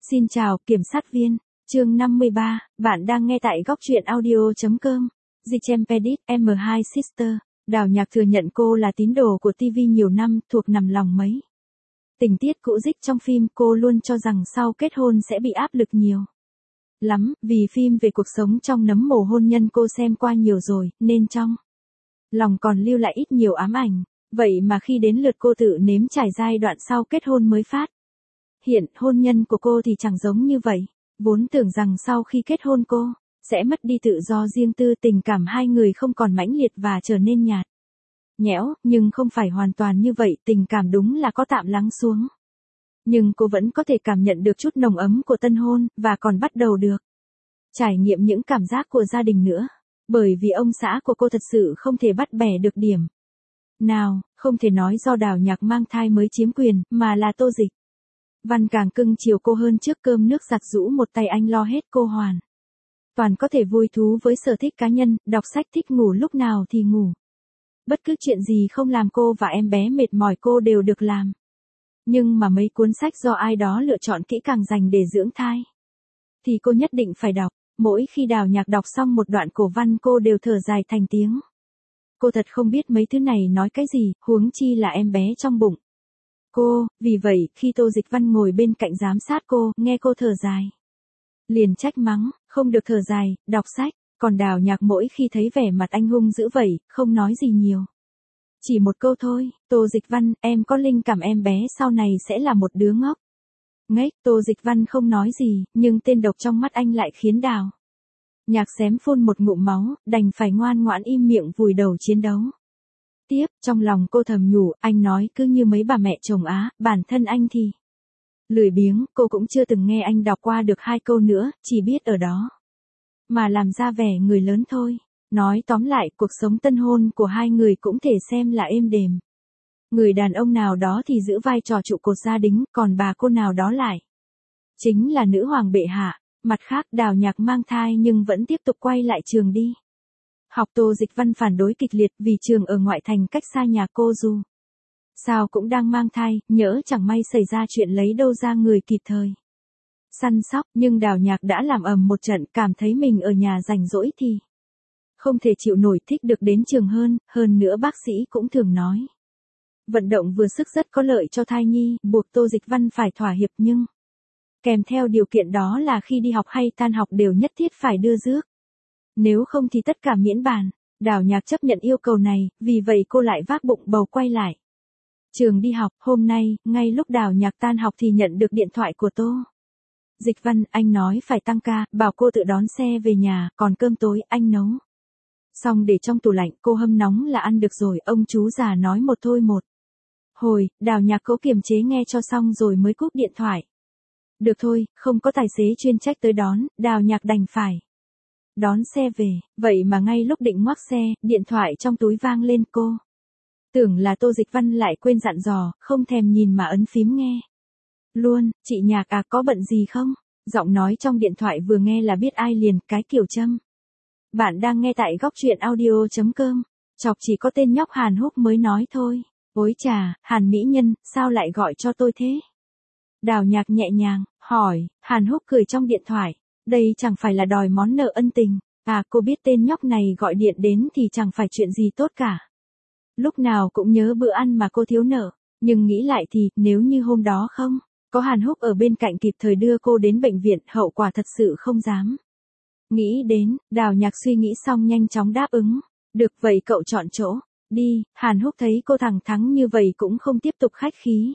Xin chào, kiểm sát viên. Chương 53, bạn đang nghe tại góc truyện audio.com. Gichempedit, M2 Sister. Đào Nhạc thừa nhận cô là tín đồ của TV nhiều năm, thuộc nằm lòng mấy. Tình tiết cũ dích trong phim, cô luôn cho rằng sau kết hôn sẽ bị áp lực nhiều lắm, vì phim về cuộc sống trong nấm mồ hôn nhân cô xem qua nhiều rồi, nên trong lòng còn lưu lại ít nhiều ám ảnh. Vậy mà khi đến lượt cô tự nếm trải giai đoạn sau kết hôn mới phát hiện hôn nhân của cô thì chẳng giống như vậy. Vốn tưởng rằng sau khi kết hôn cô sẽ mất đi tự do riêng tư, tình cảm hai người không còn mãnh liệt và trở nên nhạt nhẽo, nhưng không phải hoàn toàn như vậy, tình cảm đúng là có tạm lắng xuống. Nhưng cô vẫn có thể cảm nhận được chút nồng ấm của tân hôn, và còn bắt đầu được trải nghiệm những cảm giác của gia đình nữa. Bởi vì ông xã của cô thật sự không thể bắt bẻ được điểm nào, không thể nói do Đào Nhạc mang thai mới chiếm quyền, mà là Tô Dịch Văn càng cưng chiều cô hơn trước cơm nước giặt giũ một tay anh lo hết, cô hoàn toàn có thể vui thú với sở thích cá nhân, đọc sách, thích ngủ lúc nào thì ngủ. Bất cứ chuyện gì không làm cô và em bé mệt mỏi cô đều được làm. Nhưng mà mấy cuốn sách do ai đó lựa chọn kỹ càng dành để dưỡng thai thì cô nhất định phải đọc. Mỗi khi Đào Nhạc đọc xong một đoạn cổ văn cô đều thở dài thành tiếng. Cô thật không biết mấy thứ này nói cái gì, huống chi là em bé trong bụng cô. Vì vậy, khi Tô Dịch Văn ngồi bên cạnh giám sát cô, nghe cô thở dài, liền trách mắng, không được thở dài, đọc sách. Còn Đào Nhạc mỗi khi thấy vẻ mặt anh hung dữ vậy, không nói gì nhiều. Chỉ một câu thôi, Tô Dịch Văn, em có linh cảm em bé sau này sẽ là một đứa ngốc nghếch. Tô Dịch Văn không nói gì, nhưng tên độc trong mắt anh lại khiến Đào Nhạc xém phun một ngụm máu, đành phải ngoan ngoãn im miệng vùi đầu chiến đấu tiếp. Trong lòng cô thầm nhủ, anh nói cứ như mấy bà mẹ chồng Á, bản thân anh thì lười biếng. Cô cũng chưa từng nghe anh đọc qua được 2 câu nữa, chỉ biết ở đó mà làm ra vẻ người lớn thôi. Nói tóm lại, cuộc sống tân hôn của hai người cũng thể xem là êm đềm. Người đàn ông nào đó thì giữ vai trò trụ cột gia đình, còn bà cô nào đó lại chính là nữ hoàng bệ hạ. Mặt khác, Đào Nhạc mang thai nhưng vẫn tiếp tục quay lại trường đi học. Tô Dịch Văn phản đối kịch liệt vì trường ở ngoại thành cách xa nhà cô, dù sao cũng đang mang thai, nhỡ chẳng may xảy ra chuyện lấy đâu ra người kịp thời săn sóc. Nhưng Đào Nhạc đã làm ầm một trận, cảm thấy mình ở nhà rảnh rỗi thì không thể chịu nổi, thích được đến trường hơn nữa bác sĩ cũng thường nói vận động vừa sức rất có lợi cho thai nhi, buộc Tô Dịch Văn phải thỏa hiệp, nhưng kèm theo điều kiện đó là khi đi học hay tan học đều nhất thiết phải đưa rước. Nếu không thì tất cả miễn bàn. Đào Nhạc chấp nhận yêu cầu này, vì vậy cô lại vác bụng bầu quay lại trường đi học. Hôm nay, ngay lúc Đào Nhạc tan học thì nhận được điện thoại của Tô Dịch Văn, anh nói phải tăng ca, bảo cô tự đón xe về nhà, còn cơm tối anh nấu xong để trong tủ lạnh, cô hâm nóng là ăn được rồi. Ông chú già nói một thôi một hồi, Đào Nhạc cố kiềm chế nghe cho xong rồi mới cúp điện thoại. Được thôi, không có tài xế chuyên trách tới đón, Đào Nhạc đành phải đón xe về. Vậy mà ngay lúc định ngoắc xe, điện thoại trong túi vang lên. Cô tưởng là Tô Dịch Văn lại quên dặn dò, không thèm nhìn mà ấn phím nghe luôn. Chị Nhạc à, có bận gì không? Giọng nói trong điện thoại vừa nghe là biết ai liền, cái kiểu châm. Bạn đang nghe tại góc truyện audio.com. Chọc chỉ có tên nhóc Hàn Húc mới nói thôi. Ôi chà, Hàn mỹ nhân, sao lại gọi cho tôi thế? Đào Nhạc nhẹ nhàng hỏi. Hàn Húc cười trong điện thoại. Đây chẳng phải là đòi món nợ ân tình. À, cô biết tên nhóc này gọi điện đến thì chẳng phải chuyện gì tốt cả. Lúc nào cũng nhớ bữa ăn mà cô thiếu nợ. Nhưng nghĩ lại thì, nếu như hôm đó không có Hàn Húc ở bên cạnh kịp thời đưa cô đến bệnh viện, hậu quả thật sự không dám nghĩ đến. Đào Nhạc suy nghĩ xong nhanh chóng đáp ứng. Được, vậy cậu chọn chỗ đi. Hàn Húc thấy cô thẳng thắn như vậy cũng không tiếp tục khách khí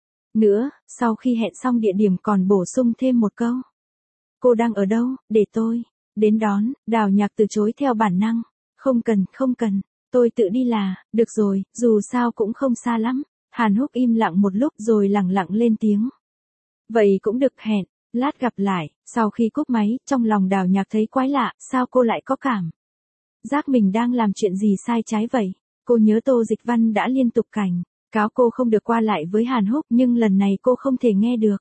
nữa. Sau khi hẹn xong địa điểm còn bổ sung thêm một câu. Cô đang ở đâu, để tôi đến đón. Đào Nhạc từ chối theo bản năng. Không cần, tôi tự đi là được rồi, dù sao cũng không xa lắm. Hàn Húc im lặng một lúc rồi lẳng lặng lên tiếng. Vậy cũng được, hẹn lát gặp lại. Sau khi cúp máy, trong lòng Đào Nhạc thấy quái lạ, sao cô lại có cảm giác mình đang làm chuyện gì sai trái vậy? Cô nhớ Tô Dịch Văn đã liên tục cảnh cáo cô không được qua lại với Hàn Húc, nhưng lần này cô không thể nghe được.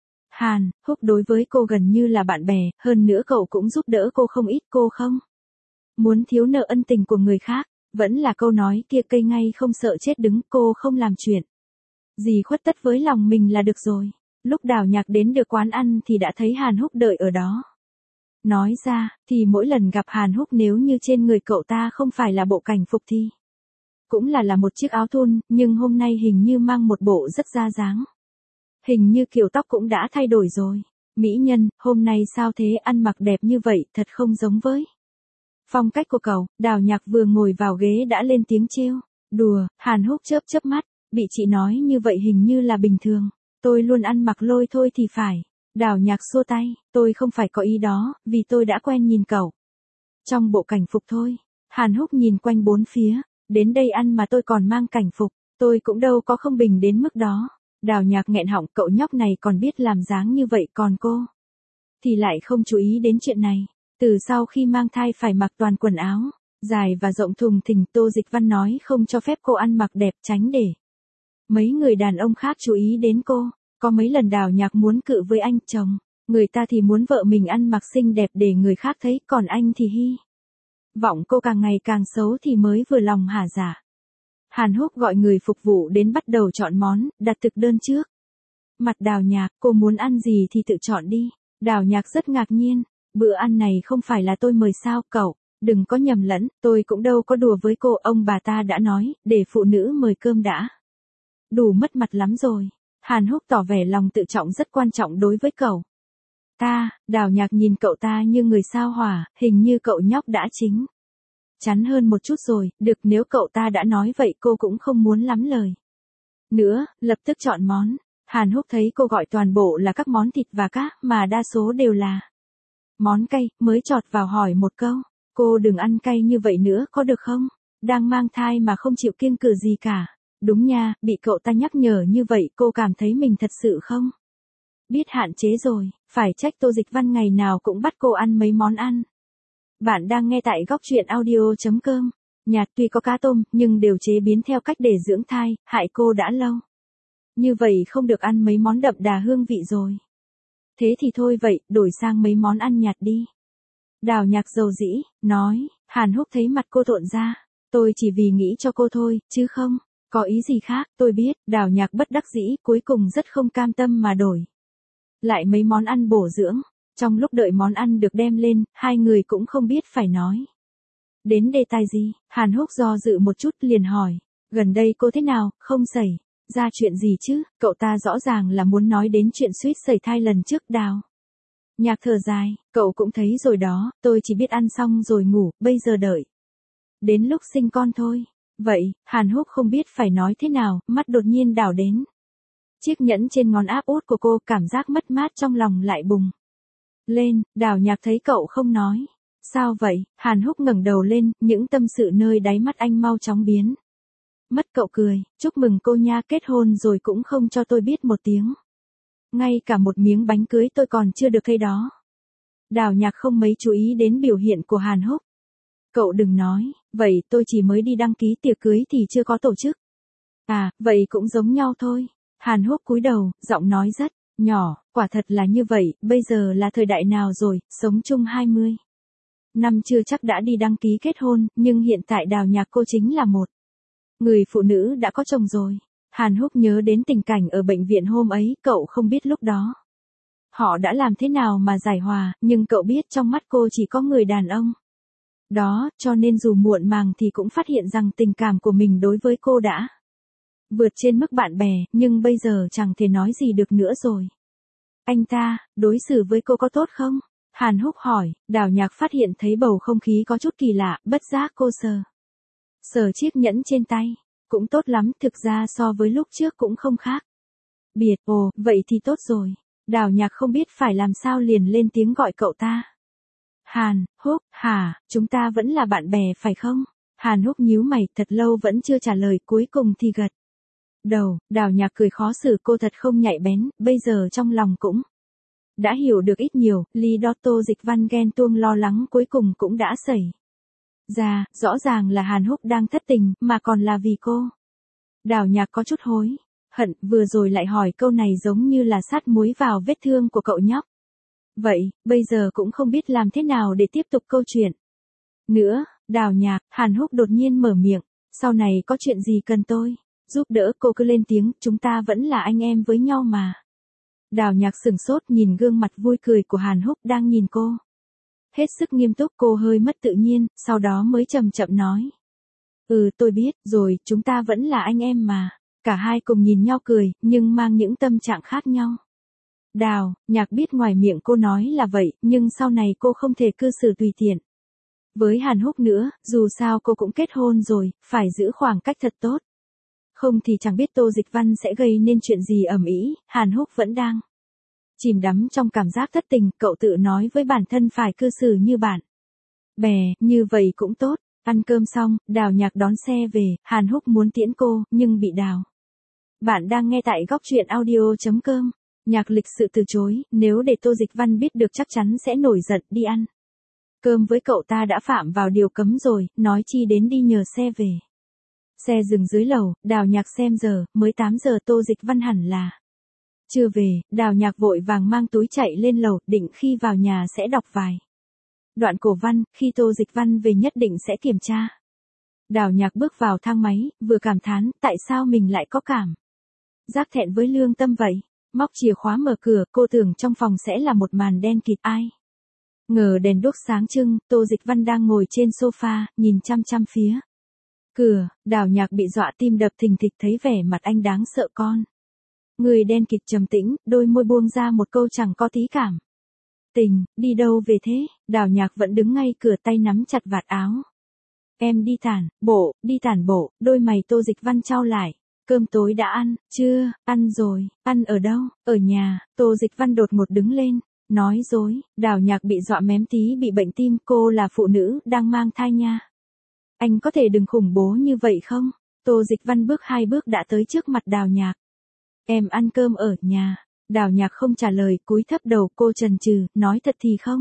Hàn Húc đối với cô gần như là bạn bè, hơn nữa cậu cũng giúp đỡ cô không ít, cô không muốn thiếu nợ ân tình của người khác. Vẫn là câu nói kia, cây ngay không sợ chết đứng, cô không làm chuyện gì khuất tất với lòng mình là được rồi. Lúc Đào Nhạc đến được quán ăn thì đã thấy Hàn Húc đợi ở đó. Nói ra, thì mỗi lần gặp Hàn Húc nếu như trên người cậu ta không phải là bộ cảnh phục thì cũng là một chiếc áo thun, nhưng hôm nay hình như mang một bộ rất ra dáng. Hình như kiểu tóc cũng đã thay đổi rồi. Mỹ nhân, hôm nay sao thế, ăn mặc đẹp như vậy, thật không giống với phong cách của cậu. Đào Nhạc vừa ngồi vào ghế đã lên tiếng trêu đùa. Hàn Húc chớp chớp mắt, bị chị nói như vậy hình như là bình thường. Tôi luôn ăn mặc lôi thôi thì phải. Đào Nhạc xua tay, tôi không phải có ý đó, vì tôi đã quen nhìn cậu trong bộ cảnh phục thôi. Hàn Húc nhìn quanh bốn phía, đến đây ăn mà tôi còn mang cảnh phục, tôi cũng đâu có không bình đến mức đó. Đào Nhạc nghẹn họng, cậu nhóc này còn biết làm dáng như vậy, còn cô thì lại không chú ý đến chuyện này. Từ sau khi mang thai phải mặc toàn quần áo dài và rộng thùng thình, Tô Dịch Văn nói không cho phép cô ăn mặc đẹp, tránh để mấy người đàn ông khác chú ý đến cô. Có mấy lần Đào Nhạc muốn cự với anh chồng, người ta thì muốn vợ mình ăn mặc xinh đẹp để người khác thấy, còn anh thì hy vọng cô càng ngày càng xấu thì mới vừa lòng hả dạ. Hàn Húc gọi người phục vụ đến bắt đầu chọn món, đặt thực đơn trước mặt Đào Nhạc, cô muốn ăn gì thì tự chọn đi. Đào Nhạc rất ngạc nhiên, bữa ăn này không phải là tôi mời sao, cậu đừng có nhầm lẫn, tôi cũng đâu có đùa với cô, ông bà ta đã nói, để phụ nữ mời cơm đã đủ mất mặt lắm rồi. Hàn Húc tỏ vẻ lòng tự trọng rất quan trọng đối với cậu ta. Đào Nhạc nhìn cậu ta như người sao hỏa, hình như cậu nhóc đã chín chắn hơn một chút rồi. Được, nếu cậu ta đã nói vậy cô cũng không muốn lắm lời nữa, lập tức chọn món. Hàn Húc thấy cô gọi toàn bộ là các món thịt và cá, mà đa số đều là món cay, mới chọt vào hỏi một câu, cô đừng ăn cay như vậy nữa có được không? Đang mang thai mà không chịu kiêng cự gì cả. Đúng nha, bị cậu ta nhắc nhở như vậy cô cảm thấy mình thật sự không biết hạn chế rồi, phải trách Tô Dịch Văn ngày nào cũng bắt cô ăn mấy món ăn. Bạn đang nghe tại góc truyện audio.com. Nhạt tuy có cá tôm, nhưng đều chế biến theo cách để dưỡng thai, hại cô đã lâu. Như vậy không được ăn mấy món đậm đà hương vị rồi. Thế thì thôi vậy, đổi sang mấy món ăn nhạt đi. Đào Nhạc dầu dĩ, nói. Hàn Húc thấy mặt cô trộn ra. Tôi chỉ vì nghĩ cho cô thôi, chứ không có ý gì khác, tôi biết. Đào Nhạc bất đắc dĩ, cuối cùng rất không cam tâm mà đổi lại mấy món ăn bổ dưỡng. Trong lúc đợi món ăn được đem lên, hai người cũng không biết phải nói đến đề tài gì. Hàn Húc do dự một chút liền hỏi, gần đây cô thế nào, không xảy ra chuyện gì chứ? Cậu ta rõ ràng là muốn nói đến chuyện suýt sẩy thai lần trước. Đào Nhạc thở dài, cậu cũng thấy rồi đó, tôi chỉ biết ăn xong rồi ngủ, bây giờ đợi đến lúc sinh con thôi. Vậy, Hàn Húc không biết phải nói thế nào, mắt đột nhiên đảo đến chiếc nhẫn trên ngón áp út của cô, cảm giác mất mát trong lòng lại bùng lên. Đào Nhạc thấy cậu không nói. Sao vậy? Hàn Húc ngẩng đầu lên, những tâm sự nơi đáy mắt anh mau chóng biến mất. Cậu cười, chúc mừng cô nha, kết hôn rồi cũng không cho tôi biết một tiếng. Ngay cả một miếng bánh cưới tôi còn chưa được thấy đó. Đào Nhạc không mấy chú ý đến biểu hiện của Hàn Húc. Cậu đừng nói, vậy tôi chỉ mới đi đăng ký tiệc cưới thì chưa có tổ chức. À, vậy cũng giống nhau thôi. Hàn Húc cúi đầu, giọng nói rất nhỏ, quả thật là như vậy, bây giờ là thời đại nào rồi, sống chung 20 năm chưa chắc đã đi đăng ký kết hôn, nhưng hiện tại Đào Nhạc cô chính là một người phụ nữ đã có chồng rồi. Hàn Húc nhớ đến tình cảnh ở bệnh viện hôm ấy, cậu không biết lúc đó họ đã làm thế nào mà giải hòa, nhưng cậu biết trong mắt cô chỉ có người đàn ông đó, cho nên dù muộn màng thì cũng phát hiện rằng tình cảm của mình đối với cô đã vượt trên mức bạn bè, nhưng bây giờ chẳng thể nói gì được nữa rồi. Anh ta, đối xử với cô có tốt không? Hàn Húc hỏi. Đào Nhạc phát hiện thấy bầu không khí có chút kỳ lạ, bất giác cô sờ chiếc nhẫn trên tay. Cũng tốt lắm, thực ra so với lúc trước cũng không khác biệt. Ồ, vậy thì tốt rồi. Đào Nhạc không biết phải làm sao liền lên tiếng gọi cậu ta. Hàn Húc, hả, chúng ta vẫn là bạn bè phải không? Hàn Húc nhíu mày, thật lâu vẫn chưa trả lời, cuối cùng thì gật đầu. Đào Nhạc cười khó xử, cô thật không nhạy bén, bây giờ trong lòng cũng đã hiểu được ít nhiều. Lý do Tô Dịch Văn ghen tuông lo lắng cuối cùng cũng đã xảy ra, rõ ràng là Hàn Húc đang thất tình, mà còn là vì cô. Đào Nhạc có chút hối hận, vừa rồi lại hỏi câu này giống như là sát muối vào vết thương của cậu nhóc. Vậy, bây giờ cũng không biết làm thế nào để tiếp tục câu chuyện nữa. Đào Nhạc, Hàn Húc đột nhiên mở miệng, sau này có chuyện gì cần tôi giúp đỡ cô cứ lên tiếng, chúng ta vẫn là anh em với nhau mà. Đào Nhạc sừng sốt nhìn gương mặt vui cười của Hàn Húc đang nhìn cô. Hết sức nghiêm túc, cô hơi mất tự nhiên, sau đó mới chậm chậm nói. Tôi biết rồi, chúng ta vẫn là anh em mà. Cả hai cùng nhìn nhau cười, nhưng mang những tâm trạng khác nhau. Đào Nhạc biết ngoài miệng cô nói là vậy, nhưng sau này cô không thể cư xử tùy tiện với Hàn Húc nữa, dù sao cô cũng kết hôn rồi, phải giữ khoảng cách thật tốt. Không thì chẳng biết Tô Dịch Văn sẽ gây nên chuyện gì ầm ĩ. Hàn Húc vẫn đang chìm đắm trong cảm giác thất tình, cậu tự nói với bản thân phải cư xử như bạn bè, như vậy cũng tốt. Ăn cơm xong, Đào Nhạc đón xe về, Hàn Húc muốn tiễn cô, nhưng bị Đào. Bạn đang nghe tại góc truyện audio.com. Nhạc lịch sự từ chối, nếu để Tô Dịch Văn biết được chắc chắn sẽ nổi giận. Đi ăn cơm với cậu ta đã phạm vào điều cấm rồi, nói chi đến đi nhờ xe về. Xe dừng dưới lầu, Đào Nhạc xem giờ, mới 8 giờ, Tô Dịch Văn hẳn là chưa về. Đào Nhạc vội vàng mang túi chạy lên lầu, định khi vào nhà sẽ đọc vài đoạn cổ văn, khi Tô Dịch Văn về nhất định sẽ kiểm tra. Đào Nhạc bước vào thang máy, vừa cảm thán, tại sao mình lại có cảm giác thẹn với lương tâm vậy. Móc chìa khóa mở cửa, cô tưởng trong phòng sẽ là một màn đen kịt, ai ngờ đèn đuốc sáng trưng. Tô Dịch Văn đang ngồi trên sofa, nhìn chăm chăm phía cửa. Đào Nhạc bị dọa tim đập thình thịch, thấy vẻ mặt anh đáng sợ. Con người đen kịt trầm tĩnh, đôi môi buông ra một câu chẳng có tí cảm tình. Đi đâu về thế? Đào Nhạc vẫn đứng ngay cửa, tay nắm chặt vạt áo. Em đi tản bộ. Đôi mày Tô Dịch Văn chau lại. Cơm tối đã ăn chưa? Ăn rồi. Ăn ở đâu? Ở nhà. Tô Dịch Văn đột ngột đứng lên, nói dối. Đào Nhạc bị dọa mém tí bị bệnh tim, cô là phụ nữ đang mang thai nha. Anh có thể đừng khủng bố như vậy không? Tô Dịch Văn bước 2 bước đã tới trước mặt Đào Nhạc. Em ăn cơm ở nhà. Đào Nhạc không trả lời, cúi thấp đầu. Cô chần chừ, nói thật thì không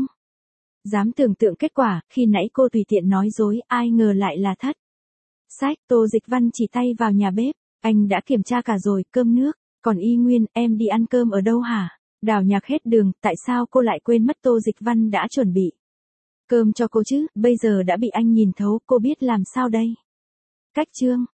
dám tưởng tượng kết quả, khi nãy cô tùy tiện nói dối, ai ngờ lại là thất sách. Tô Dịch Văn chỉ tay vào nhà bếp. Anh đã kiểm tra cả rồi, cơm nước còn y nguyên. Em đi ăn cơm ở đâu hả? Đào Nhạc hết đường, tại sao cô lại quên mất Tô Dịch Văn đã chuẩn bị cơm cho cô chứ, bây giờ đã bị anh nhìn thấu, cô biết làm sao đây? Cách chương